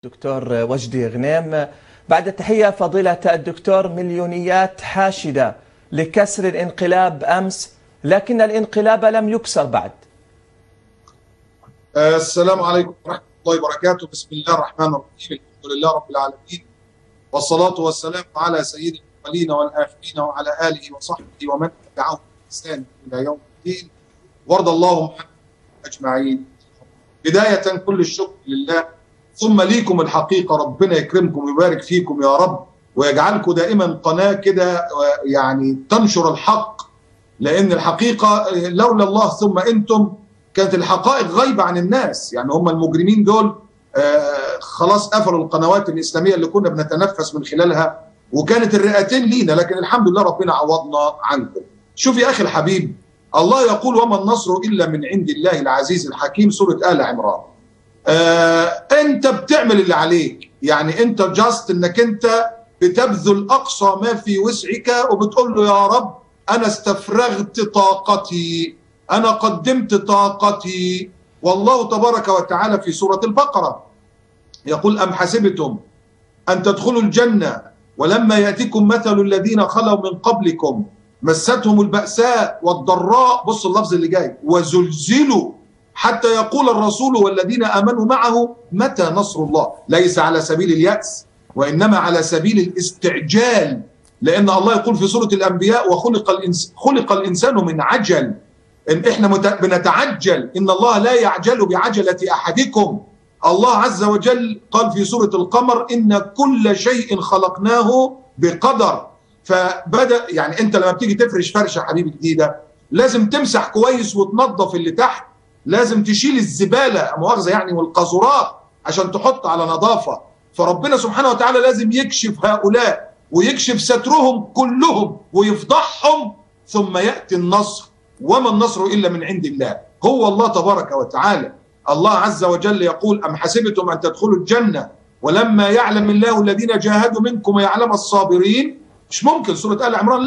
دكتور وجدي غنيم، بعد التحية فضيلة الدكتور، مليونيات حاشدة لكسر الانقلاب أمس، لكن الانقلاب لم يكسر بعد. السلام عليكم ورحمة الله وبركاته. بسم الله الرحمن الرحيم، الحمد لله رب العالمين، والصلاة والسلام على سيد الأولين والآخرين وعلى آله وصحبه ومن تبعهم بإحسان إلى يوم الدين، وارض اللهم عنهم أجمعين. بداية كل الشكر لله، ثم ليكم الحقيقة، ربنا يكرمكم ويبارك فيكم يا رب، ويجعلكم دائما قناة كده يعني تنشر الحق، لأن الحقيقة لولا الله ثم أنتم كانت الحقائق غايبة عن الناس. يعني هم المجرمين دول خلاص قفلوا القنوات الإسلامية اللي كنا بنتنفس من خلالها، وكانت الرئتين لينا، لكن الحمد لله ربنا عوضنا عنكم. شوف يا أخي الحبيب، الله يقول وما النصر إلا من عند الله العزيز الحكيم، سورة آل عمران. أنت بتعمل اللي عليك، يعني أنت جاست إنك أنت بتبذل أقصى ما في وسعك، وبتقول له يا رب أنا استفرغت طاقتي، أنا قدمت طاقتي. والله تبارك وتعالى في سورة البقرة يقول أم حسبتم أن تدخلوا الجنة ولما يأتيكم مثل الذين خلوا من قبلكم مستهم البأساء والضراء، بص اللفظ اللي جاي، وزلزلوا حتى يقول الرسول والذين آمنوا معه متى نصر الله. ليس على سبيل اليأس، وإنما على سبيل الاستعجال، لأن الله يقول في سورة الأنبياء خلق الإنسان من عجل، إن إحنا بنتعجل، إن الله لا يعجل بعجلة أحدكم. الله عز وجل قال في سورة القمر إن كل شيء خلقناه بقدر. فبدأ يعني أنت لما بتيجي تفرش فرشة حبيبي جديدة لازم تمسح كويس وتنظف اللي تحت، لازم تشيل الزبالة مؤاخذة يعني والقاذورات عشان تحط على نظافة. فربنا سبحانه وتعالى لازم يكشف هؤلاء ويكشف سترهم كلهم ويفضحهم، ثم يأتي النصر. وما النصر إلا من عند الله، هو الله تبارك وتعالى. الله عز وجل يقول أم حسبتم أن تدخلوا الجنة ولما يعلم الله الذين جاهدوا منكم ويعلم الصابرين. مش ممكن، سورة آل عمران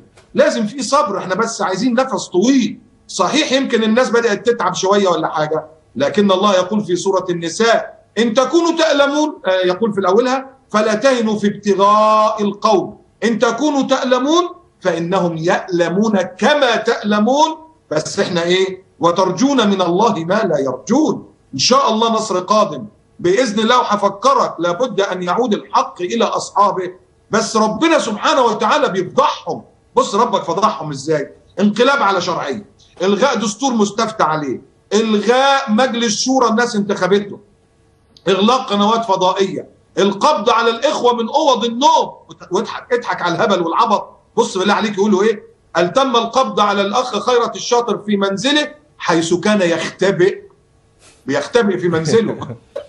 لازم في صبر، احنا بس عايزين نفس طويل. صحيح يمكن الناس بدأت تتعب شوية ولا حاجة، لكن الله يقول في سورة النساء إن تكونوا تألمون، يقول في الأولها فلا تهنوا في ابتغاء القوم، إن تكونوا تألمون فإنهم يألمون كما تألمون، بس احنا ايه؟ وترجون من الله ما لا يرجون. إن شاء الله نصر قادم بإذن الله. وحفكرك لابد أن يعود الحق إلى أصحابه، بس ربنا سبحانه وتعالى بيفضحهم. بص ربك فضحهم إزاي؟ انقلاب على شرعية، إلغاء دستور مستفتى عليه، إلغاء مجلس شورى الناس انتخبته، إغلاق قنوات فضائية، القبض على الإخوة من أوض النوم. اضحك على الهبل والعبط. بص بالله عليك يقولوا إيه؟ هل تم القبض على الأخ خيرت الشاطر في منزله حيث كان بيختبئ في منزله.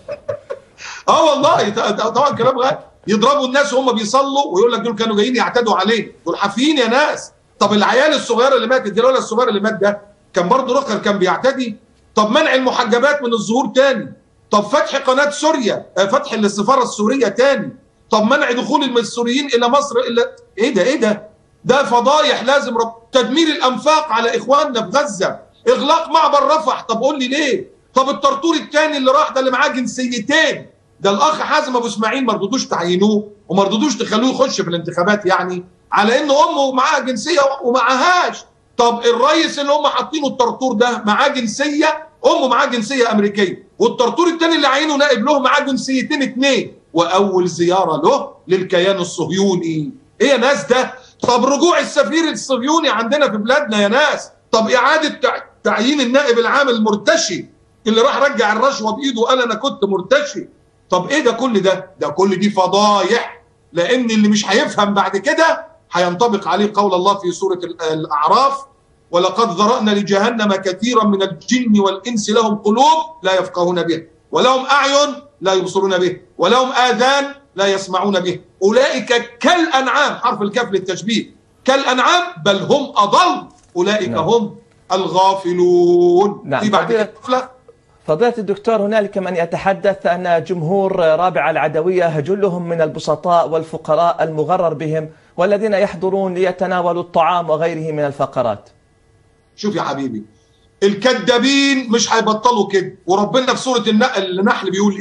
والله طبعا كلام غير. يضربوا الناس وهم بيصلوا ويقول لك دول كانوا جايين يعتدوا عليه، دول حافيين يا ناس. طب العيال الصغيره اللي ماتت دي، الولد الصغير اللي مات ده كان برضه رخر، كان بيعتدي. طب منع المحجبات من الظهور تاني، طب فتح قناه سوريا، فتح السفاره السوريه تاني، طب منع دخول السوريين الى مصر. ايه ده فضايح. لازم تدمير الانفاق على اخواننا في غزه، اغلاق معبر رفح. طب قول لي ليه؟ طب الطرطور الثاني اللي راح ده اللي معاه جنسيتين، ده الاخ حازم ابو اسماعيل ما رضوش تعينوه وما رضوش تخلوه يخش في الانتخابات، يعني على ان امه معاها جنسيه ومعهاش. طب الرئيس اللي هم حاطينه الطرطور ده معاه جنسيه، امه معاه جنسيه امريكيه، والطرطور الثاني اللي عينه نائب له معاه جنسيتين اثنين، واول زياره له للكيان الصهيوني. ايه يا ناس ده؟ طب رجوع السفير الصهيوني عندنا في بلادنا يا ناس، طب اعاده تعيين النائب العام المرتشي اللي راح رجع الرشوه بايده وقال انا كنت مرتشي. طب ايه ده كل ده؟ ده كل دي فضايح، لان اللي مش هيفهم بعد كده هينطبق عليه قول الله في سوره الاعراف ولقد ذرأنا لجهنم كثيرا من الجن والانس لهم قلوب لا يفقهون بها ولهم اعين لا يبصرون به ولهم اذان لا يسمعون به اولئك كالانعام، حرف الكاف للتشبيه، كالانعام بل هم اضل اولئك هم الغافلون. في بعد فضيلة الدكتور، هنالك من يتحدث أن جمهور رابعة العدوية جلهم من البسطاء والفقراء المغرر بهم والذين يحضرون ليتناولوا الطعام وغيره من الفقرات. شوف يا حبيبي، الكذابين مش هيبطلوا كده، وربنا في سورة النحل بيقول ايه؟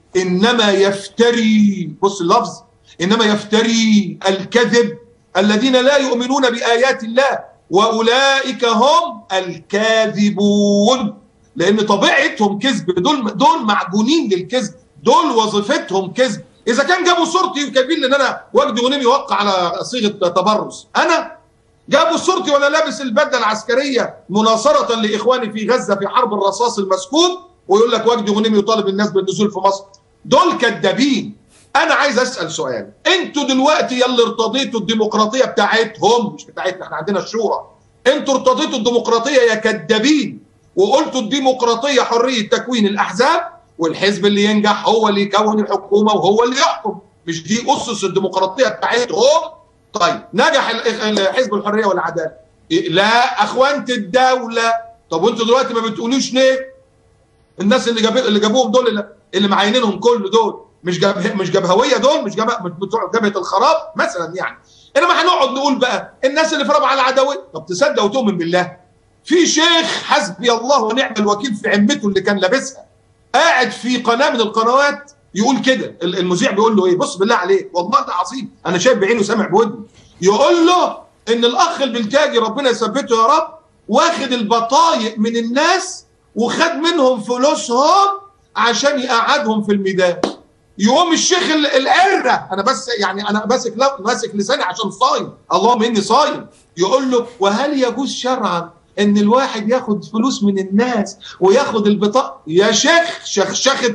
إنما يفتري، بص اللفظ، إنما يفتري الكذب الذين لا يؤمنون بآيات الله وأولئك هم الكاذبون. لأن طبيعتهم كذب، دول معجونين للكذب، دول وظيفتهم كذب. إذا كان جابوا صورتي وكاتبين إن أنا وجدي غنيم يوقع على صيغة تبرز، أنا جابوا صورتي وأنا لابس البدلة العسكرية مناصرة لإخواني في غزة في حرب الرصاص المسكوب، ويقول لك وجدي غنيم يطالب الناس بالنزول في مصر. دول كذابين. أنا عايز أسأل سؤال، أنتوا دلوقتي يلي ارتضيتوا الديمقراطية بتاعتهم، مش بتاعتنا، احنا عندنا الشورى، أنتوا ارتضيتوا الديمقراطية يا كذابين، وقلتوا الديمقراطية حرية تكوين الأحزاب، والحزب اللي ينجح هو اللي يكون الحكومة وهو اللي يحكم، مش دي أسس الديمقراطية بتاعتهم؟ طيب نجح حزب الحرية والعدالة، لا أخوانة الدولة. طب وأنتوا دلوقتي ما بتقولوش ليه؟ الناس اللي جابوهم دول، اللي معينينهم كل دول مش جبهويه، دول مش بتوع جبهه الخراب مثلا يعني. انما هنقعد نقول بقى الناس اللي في رابعه العدويه. طب تصدق وتؤمن بالله، في شيخ حسبي الله ونعم الوكيل في عمته اللي كان لابسها قاعد في قناه من القنوات يقول كده، المذيع بيقول له ايه، بص بالله عليك والله ده عظيم، انا شايف بعيني وسامع بودني، يقول له ان الاخ البلتاجي ربنا يثبته يا رب واخد البطايق من الناس وخد منهم فلوسهم عشان يقعدهم في الميدان. يقوم الشيخ القرة، انا بس يعني انا ماسك لساني عشان صايم، اللهم اني صايم، يقول له وهل يجوز شرعا ان الواحد ياخد فلوس من الناس وياخد البطاقه؟ يا شيخ شخشخت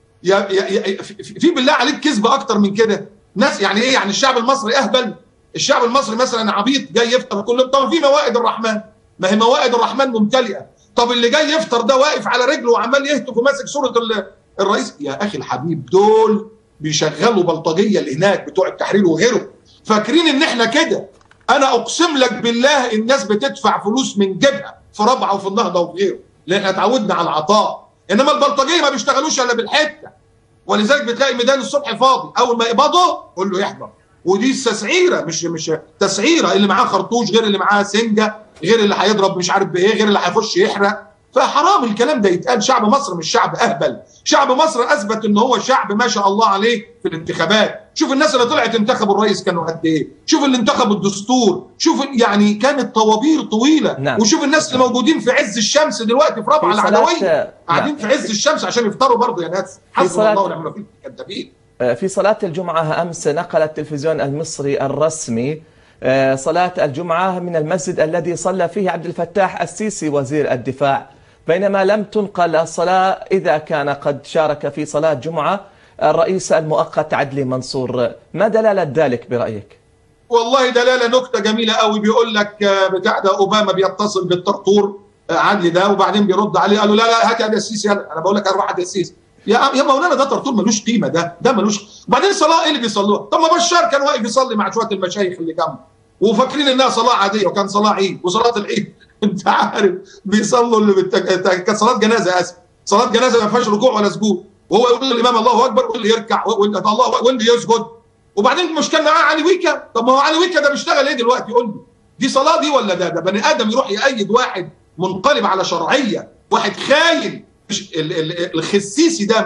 في بالله عليك كذب اكتر من كده. ناس يعني ايه، يعني الشعب المصري اهبل؟ الشعب المصري مثلا عبيط جاي يفطر كل يوم؟ طب في موائد الرحمن، ما هي موائد الرحمن ممتلئه. طب اللي جاي يفطر ده واقف على رجله وعمال يهتف وماسك صوره الرئيس. يا اخي الحبيب، دول بيشغلوا بلطجيه اللي هناك بتوع التحرير وغيره، فاكرين ان احنا كده. انا اقسم لك بالله الناس بتدفع فلوس من جيبها في رابعه وفي النهضه وغيره، لان احنا اتعودنا على العطاء. انما البلطجيه ما بيشتغلوش الا بالحته، ولذلك بتلاقي ميدان الصبح فاضي، اول ما يقبضوا قول له يحضر. ودي التسعيره، مش تسعيره، اللي معاه خرطوش غير اللي معاه سنجه، غير اللي هيضرب مش عارف بايه، غير اللي هيخش يحرق. فحرام الكلام ده يتقال. شعب مصر مش شعب اهبل، شعب مصر اثبت ان هو شعب ما شاء الله عليه في الانتخابات. شوف الناس اللي طلعت انتخبوا الرئيس كانوا قد ايه، شوف اللي انتخبوا الدستور، شوف يعني كانت طوابير طويله. نعم. وشوف الناس اللي موجودين في عز الشمس دلوقتي في رابعه العدويه قاعدين في عز الشمس عشان يفطروا برضه يا ناس. حسبنا الله ونعم الوكيل كذابين. في صلاة الجمعة أمس نقل التلفزيون المصري الرسمي صلاة الجمعة من المسجد الذي صلى فيه عبد الفتاح السيسي وزير الدفاع، بينما لم تنقل الصلاة إذا كان قد شارك في صلاة جمعة الرئيس المؤقت عدلي منصور. ما دلالة ذلك برأيك؟ والله دلالة نكتة جميلة قوي. بيقول لك بتاع ده أوباما بيتصل بالطرطور عدلي ده، وبعدين بيرد عليه قال له لا هات يا السيسي، انا بقول لك اروح عند السيسي. يا مولانا ده طرطور ملوش قيمه، ده ملوش. وبعدين صلاه ايه اللي بيصلوها؟ طب ما بشار كان واقف يصلي مع شويه المشايخ اللي جنبه وفاكرين انها صلاه عاديه، وكان صلاه عيد. وصلاه العيد انت عارف بيصلوا اللي كانت صلاه جنازه، اسف، صلاه جنازه ما فيهاش ركوع ولا سجود، وهو يقول للامام الله اكبر واللي يركع واللي يسجد. وبعدين مش كان معاه علي ويكا؟ طب ما هو علي ويكا ده بيشتغل ايه دلوقتي؟ يقول لي دي صلاه دي ولا ده بني ادم يروح يأيد واحد منقلب على شرعيه، واحد خاين. الخسيسي ده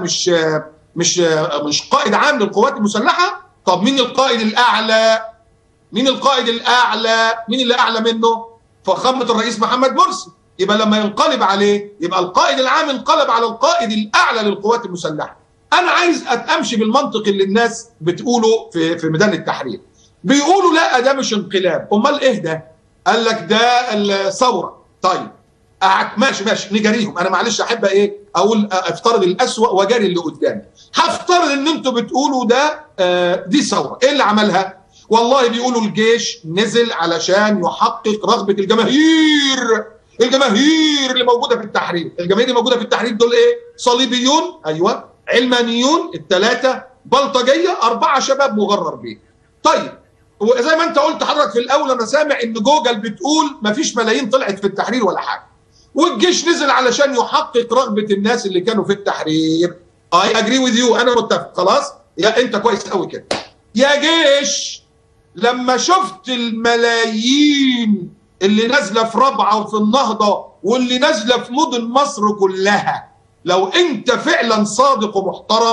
مش قائد عام للقوات المسلحه؟ طب مين القائد الاعلى؟ مين القائد الاعلى؟ مين اللي اعلى منه؟ فخامه الرئيس محمد مرسي. يبقى لما ينقلب عليه يبقى القائد العام انقلب على القائد الاعلى للقوات المسلحه. انا عايز امشي بالمنطق اللي الناس بتقوله في ميدان التحرير. بيقولوا لا ده مش انقلاب، امال ايه ده؟ قال لك ده الثوره. طيب ماشي نجاريهم. انا معلش احب ايه اقول، افترض الاسوأ واجاري اللي قدامي. هفترض ان انتوا بتقولوا ده دي ثوره. ايه اللي عملها؟ والله بيقولوا الجيش نزل علشان يحقق رغبه الجماهير اللي موجوده في التحرير. الجماهير اللي موجوده في التحرير دول ايه؟ صليبيون، ايوه، علمانيون الثلاثه، بلطجيه 4 شباب مغرر بيه. طيب وزي ما انت قلت حضرتك في الاول، انا سامع ان جوجل بتقول مفيش ملايين طلعت في التحرير ولا حاجه، والجيش نزل علشان يحقق رغبه الناس اللي كانوا في التحرير. اي اجري وذ يو، انا متفق خلاص. يا انت كويس قوي كده يا جيش. لما شفت الملايين اللي نازله في رابعه وفي النهضه واللي نازله في مدن مصر كلها، لو انت فعلا صادق ومحترم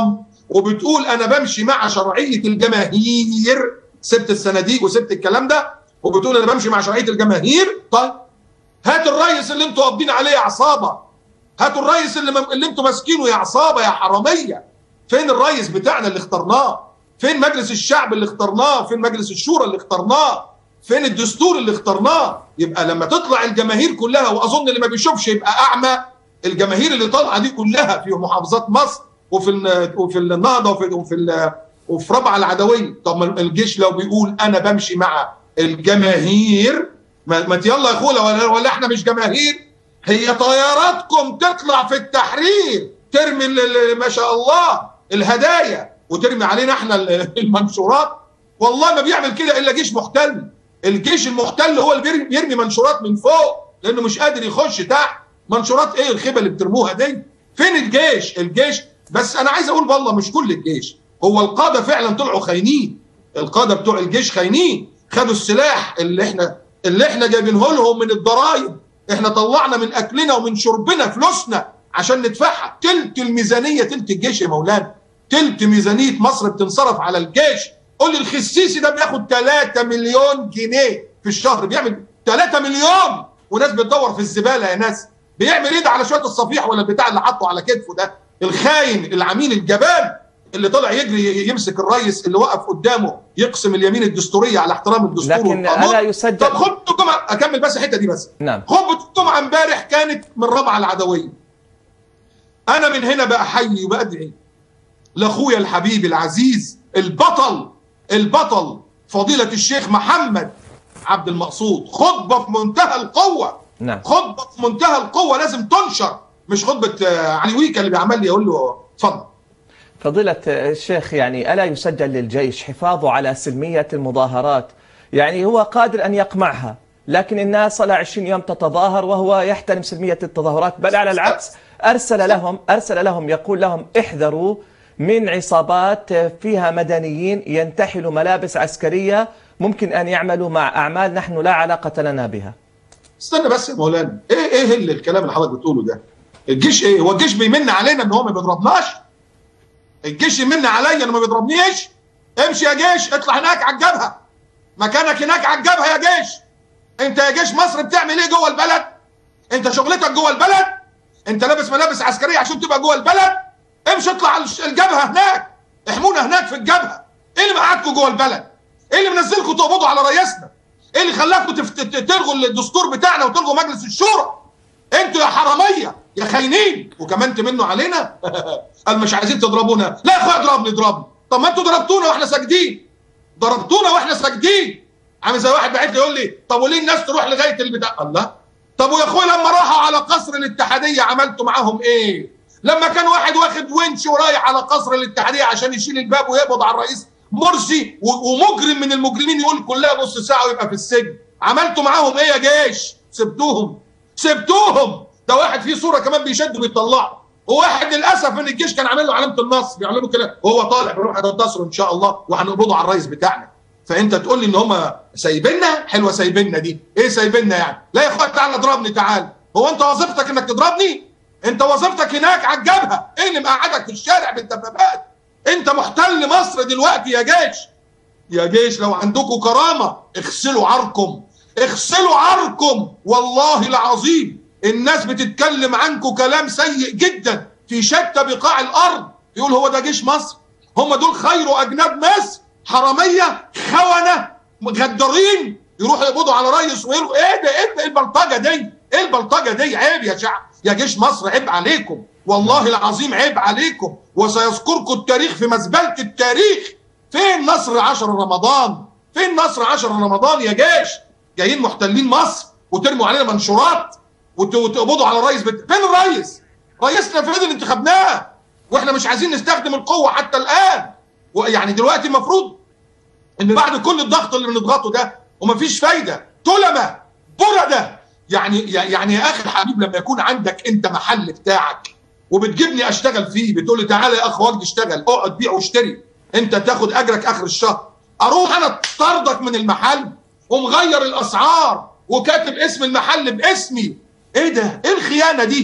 وبتقول انا بمشي مع شرعيه الجماهير، سبت الصناديق وسبت الكلام ده وبتقول انا بمشي مع شرعيه الجماهير، طيب هات الرئيس اللي انتوا قابضين عليه يا عصابه، هاتوا الرئيس اللي انتوا ماسكينه يا عصابه يا حراميه. فين الرئيس بتاعنا اللي اخترناه؟ فين مجلس الشعب اللي اخترناه؟ فين مجلس الشورى اللي اخترناه؟ فين الدستور اللي اخترناه؟ يبقى لما تطلع الجماهير كلها، واظن اللي ما بيشوفش يبقى اعمى، الجماهير اللي طالعه دي كلها في محافظات مصر وفي النهضه وفي ربع العدويه. طب الجيش لو بيقول انا بمشي مع الجماهير، ما يلا يا اخويا، ولا احنا مش جماهير؟ هي طياراتكم تطلع في التحرير ترمي ما شاء الله الهدايا وترمي علينا احنا المنشورات؟ والله ما بيعمل كده الا جيش محتل. الجيش المحتل هو اللي بيرمي منشورات من فوق لانه مش قادر يخش تحت. منشورات ايه الخيبه اللي بترموها دي؟ فين الجيش؟ الجيش بس انا عايز اقول والله مش كل الجيش، هو القاده فعلا طلعوا خاينين، القاده بتوع الجيش خاينين، خدوا السلاح اللي احنا جايبينه لهم من الضرائب، احنا طلعنا من اكلنا ومن شربنا فلوسنا عشان ندفعها. تلت الميزانيه، تلت الجيش يا مولانا، تلت ميزانيه مصر بتنصرف على الجيش. قول لي الخسيسي ده بياخد 3 مليون جنيه في الشهر، بيعمل 3 مليون وناس بتدور في الزباله يا ناس. بيعمل ايه ده على شويه الصفيح ولا البتاع اللي حاطه على كتفه ده؟ الخاين العميل الجبان اللي طلع يجري يمسك الرئيس اللي وقف قدامه يقسم اليمين الدستوريه على احترام الدستور لكن الا يسجل. طب خطبه الجمعه، اكمل بس الحته دي بس. نعم. خطبه الجمعه امبارح كانت من ربع العدويه. انا من هنا بأحيي وبأدعي لاخويا الحبيب العزيز البطل فضيله الشيخ محمد عبد المقصود، خطبه في منتهى القوه. نعم. خطبه في منتهى القوه لازم تنشر، مش خطبه علي ويكا اللي بيعمل لي يقول له اتفضل. فضيلة الشيخ، يعني ألا يسجل للجيش حفاظه على سلمية المظاهرات؟ يعني هو قادر أن يقمعها، لكن الناس صار 20 يوم تتظاهر وهو يحترم سلمية التظاهرات، بل على العكس أرسل لهم يقول لهم احذروا من عصابات فيها مدنيين ينتحلوا ملابس عسكرية، ممكن أن يعملوا مع أعمال نحن لا علاقة لنا بها. استنى بس يا مولانا، ايه اللي الكلام اللي حضرتك بتقوله ده؟ الجيش ايه؟ هو الجيش بيمن علينا ان هو ما بيضربناش؟ الجيش يمن عليا انه ما بيضربنيش؟ امشي يا جيش، اطلع هناك على الجبهه، مكانك هناك على الجبهه يا جيش. انت يا جيش مصر بتعمل ايه جوه البلد؟ انت شغلتك جوه البلد؟ انت لابس ملابس عسكريه عشان تبقى جوه البلد؟ امشي اطلع على الجبهه هناك، احمونا هناك في الجبهه. ايه اللي مقعدكم جوه البلد؟ ايه اللي منزلكم تقبضوا على رئيسنا؟ ايه اللي خلاكم تلغوا الدستور بتاعنا وتلغوا مجلس الشورى؟ انتوا يا حراميه يا خاينين، وكمان تمنوا علينا. قال مش عايزين تضربونا. لا يا اخويا اضربني. طب ما انتوا ضربتونا واحنا ساجدين، عامل زي واحد بعت لي يقول لي طب وليه الناس تروح لغايه البتاع؟ الله، طب ويا اخويا لما راحوا على قصر الاتحاديه عملتوا معاهم ايه؟ لما كان واحد واخد ونش ورايح على قصر الاتحاديه عشان يشيل الباب ويقبض على الرئيس مرسي ومجرم من المجرمين يقول كلها نص ساعه ويبقى في السجن، عملتوا معاهم ايه يا جيش؟ سبتوهم. ده واحد فيه صوره كمان بيشد ويطلعه، وواحد للاسف ان الجيش كان عامل له علامه النصر، بيعملوا كده وهو طالع بيروح هتنتصروا ان شاء الله وهنقبضوا على الرئيس بتاعنا. فانت تقول لي ان هم سايبيننا؟ حلوه سايبيننا دي، ايه سايبيننا يعني؟ لا يا اخويا تعالى اضربني تعال. هو انت وظيفتك انك تضربني؟ انت وظيفتك هناك على الجبهه، ايه اللي مقعدك في الشارع بالدبابات؟ انت محتل مصر دلوقتي يا جيش لو عندكم كرامه اغسلوا عركم والله العظيم. الناس بتتكلم عنكم كلام سيء جدا في شتى بقاع الارض، يقول هو ده جيش مصر؟ هم دول خير اجناد مصر؟ حراميه، خونه، غدارين، يروحوا يقبضوا على رئيس ويقولوا ايه ده؟ ايه البلطجه دي؟ عيب يا شعب، يا جيش مصر عيب عليكم، والله العظيم عيب عليكم، وسيذكركم التاريخ في مزبله التاريخ. فين نصر 10 رمضان يا جيش؟ جايين محتلين مصر وترموا علينا منشورات وتقبضوا على الرئيس فين الرئيس؟ رئيسنا فين اللي انتخبناه؟ واحنا مش عايزين نستخدم القوه حتى الان. ويعني دلوقتي المفروض ان بعد كل الضغط اللي بنضغطه ده ومفيش فايده، تلمه برده. يعني يا اخي الحبيب، لما يكون عندك انت محل بتاعك وبتجيبني اشتغل فيه، بتقول لي تعالى يا اخ وجدي اشتغل، اقعد بيع واشتري، انت تاخد اجرك اخر الشهر، اروح انا طردك من المحل ومغير الاسعار وكاتب اسم المحل باسمي؟ ايه ده؟ ايه الخيانه دي؟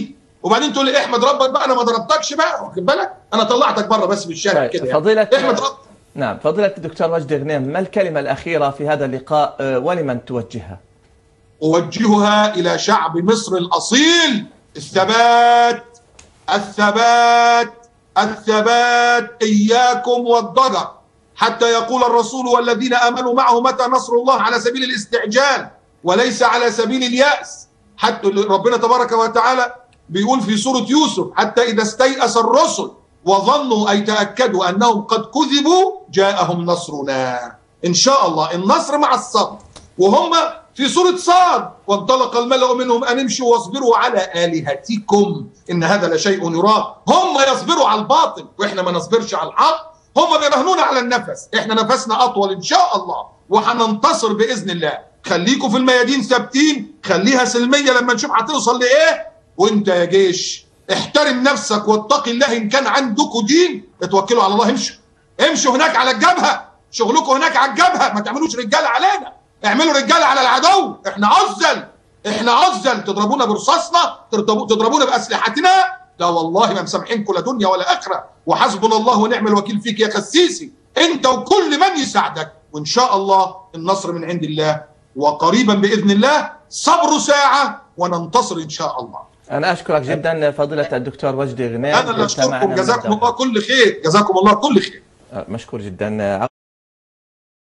وبعدين تقول لي احمد ربك بقى، انا ما ضربتكش بقى، واخد بالك؟ انا طلعتك بره بس في الشارع كده فضيلة احمد ربك. نعم فضيلة الدكتور وجدي غنيم، ما الكلمة الأخيرة في هذا اللقاء ولمن توجهها؟ أوجهها إلى شعب مصر الأصيل: الثبات الثبات الثبات، إياكم والضجر، حتى يقول الرسول والذين آمنوا معه متى نصر الله، على سبيل الاستعجال وليس على سبيل اليأس. حتى ربنا تبارك وتعالى بيقول في سورة يوسف: حتى إذا استيأس الرسل وظنوا أي تأكدوا أنهم قد كذبوا جاءهم نصرنا. إن شاء الله النصر مع الصبر. وهم في سورة صاد: وانطلق الملأ منهم أن امشوا واصبروا على آلهتكم إن هذا لشيء يرام. هم يصبروا على الباطل وإحنا ما نصبرش على الحق. هم بيرهنون على النفس، إحنا نفسنا أطول إن شاء الله وهننتصر بإذن الله. خليكم في الميادين ثابتين، خليها سلمية لما نشوف هتوصل لإيه. وإنت يا جيش احترم نفسك واتقي الله، إن كان عندكم دين اتوكلوا على الله. امشوا هناك على الجبهة، شغلكم هناك على الجبهة، ما تعملوش رجالة علينا، اعملوا رجاله على العدو. احنا عزل تضربونا برصاصنا، تضربونا باسلحتنا، لا والله ما مسامحينكم لا دنيا ولا اخره. وحسبنا الله ونعم الوكيل فيك يا خسيسي، انت وكل من يساعدك. وان شاء الله النصر من عند الله وقريبا باذن الله. صبروا ساعه وننتصر ان شاء الله. انا اشكرك جدا فضيله الدكتور وجدي غنيم. انا اللي اشكركم، جزاكم الله كل خير، جزاكم الله كل خير. مشكور جدا.